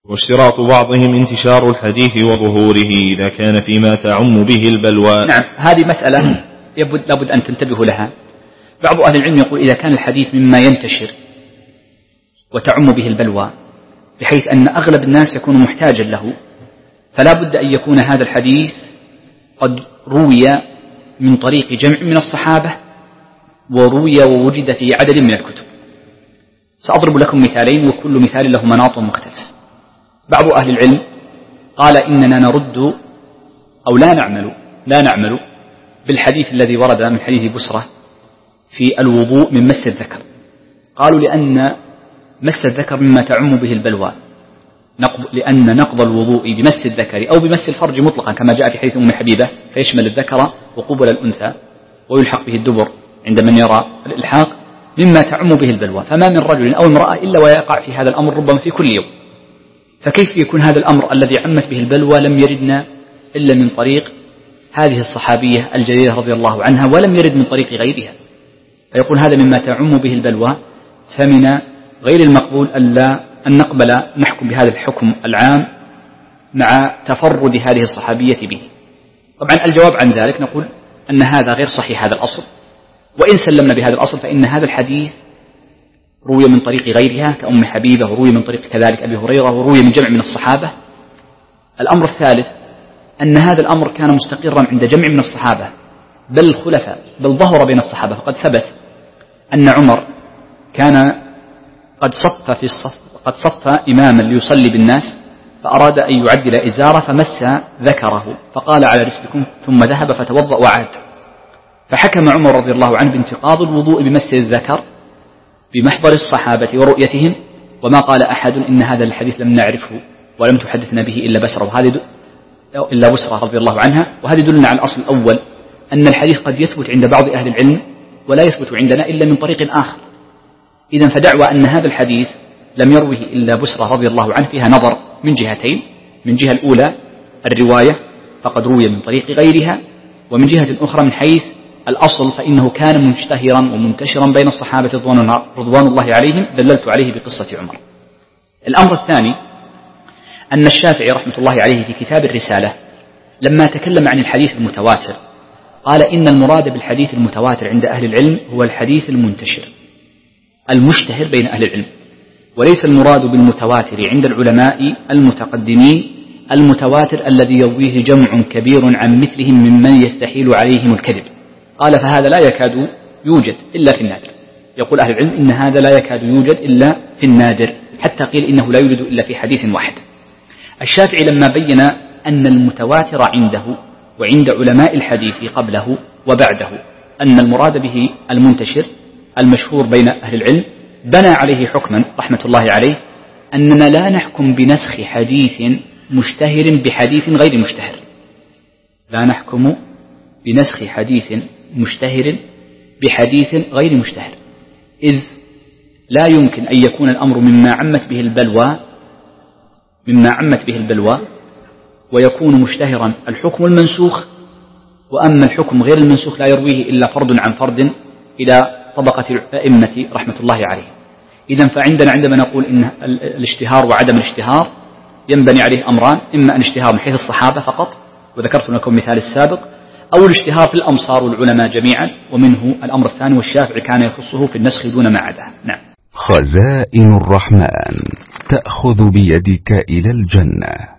واشتراط بعضهم انتشار الحديث وظهوره إذا كان فيما تعم به البلوى. نعم، هذه مسألة لابد أن تنتبهوا لها. بعض أهل العلم يقول إذا كان الحديث مما ينتشر وتعم به البلوى بحيث أن أغلب الناس يكون محتاجا له، فلا بد أن يكون هذا الحديث قد روي من طريق جمع من الصحابة وروي ووجد في عدد من الكتب. سأضرب لكم مثالين وكل مثال له مناط مختلف. بعض أهل العلم قال إننا نرد أو لا نعمل بالحديث الذي ورد من حديث بسرة في الوضوء من مس الذكر. قالوا لأن مس الذكر مما تعم به البلوى، لأن نقض الوضوء بمس الذكر أو بمس الفرج مطلقا كما جاء في حديث أم حبيبة فيشمل الذكر وقبل الأنثى ويلحق به الدبر عند من يرى الإلحاق، مما تعم به البلوى، فما من رجل أو امرأة إلا ويقع في هذا الأمر ربما في كل يوم. فكيف يكون هذا الأمر الذي عمت به البلوى لم يردنا إلا من طريق هذه الصحابية الجليلة رضي الله عنها ولم يرد من طريق غيرها؟ فيقول هذا مما تعم به البلوى، فمن غير المقبول أن نقبل نحكم بهذا الحكم العام مع تفرد هذه الصحابية به. طبعا الجواب عن ذلك نقول أن هذا غير صحيح هذا الأصل، وإن سلمنا بهذا الأصل فإن هذا الحديث روي من طريق غيرها كأم حبيبة، وروي من طريق كذلك أبي هريرة، وروي من جمع من الصحابة. الأمر الثالث أن هذا الأمر كان مستقرا عند جمع من الصحابة بل خلفاء، بل ظهر بين الصحابة. فقد ثبت أن عمر كان قد صف إماما ليصلي بالناس فأراد أن يعدل إزاره فمس ذكره فقال على رسلكم ثم ذهب فتوضأ وعاد، فحكم عمر رضي الله عنه بانتقاض الوضوء بمس الذكر بمحضر الصحابة ورؤيتهم، وما قال أحد إن هذا الحديث لم نعرفه ولم تحدثنا به إلا بسرة رضي الله عنها. وهذا يدلنا على الأصل الأول أن الحديث قد يثبت عند بعض أهل العلم ولا يثبت عندنا إلا من طريق آخر. إذن فدعوى أن هذا الحديث لم يروه إلا بسرة رضي الله عنه فيها نظر من جهتين: من جهة الأولى الرواية فقد روي من طريق غيرها، ومن جهة أخرى من حيث الأصل فإنه كان مشتهرا ومنتشرا بين الصحابة رضوان الله عليهم، دللت عليه بقصة عمر. الأمر الثاني أن الشافعي رحمة الله عليه في كتاب الرسالة لما تكلم عن الحديث المتواتر قال إن المراد بالحديث المتواتر عند أهل العلم هو الحديث المنتشر المشتهر بين أهل العلم، وليس المراد بالمتواتر عند العلماء المتقدمين المتواتر الذي يرويه جمع كبير عن مثلهم ممن يستحيل عليهم الكذب. قال فهذا لا يكاد يوجد إلا في النادر. يقول أهل العلم إن هذا لا يكاد يوجد إلا في النادر، حتى قيل إنه لا يوجد إلا في حديث واحد. الشافعي لما بين أن المتواتر عنده وعند علماء الحديث قبله وبعده أن المراد به المنتشر المشهور بين أهل العلم، بنى عليه حكما رحمة الله عليه أننا لا نحكم بنسخ حديث مشتهر بحديث غير مشتهر، لا نحكم بنسخ حديث مشتهر بحديث غير مشتهر، إذ لا يمكن أن يكون الأمر مما عمت به البلوى ويكون مشتهرا الحكم المنسوخ، وأما الحكم غير المنسوخ لا يرويه إلا فرد عن فرد إلى طبقة الأئمة رحمة الله عليه. إذن فعندنا عندما نقول إن الاشتهار وعدم الاشتهار ينبني عليه أمران: إما أن اشتهار من حيث الصحابة فقط، وذكرت لكم مثال السابق، أو الاشتهار في الأمصار والعلماء جميعا، ومنه الأمر الثاني والشافعي كان يخصه في النسخ دون ما عداه. نعم. خزائن الرحمن تأخذ بيدك إلى الجنة.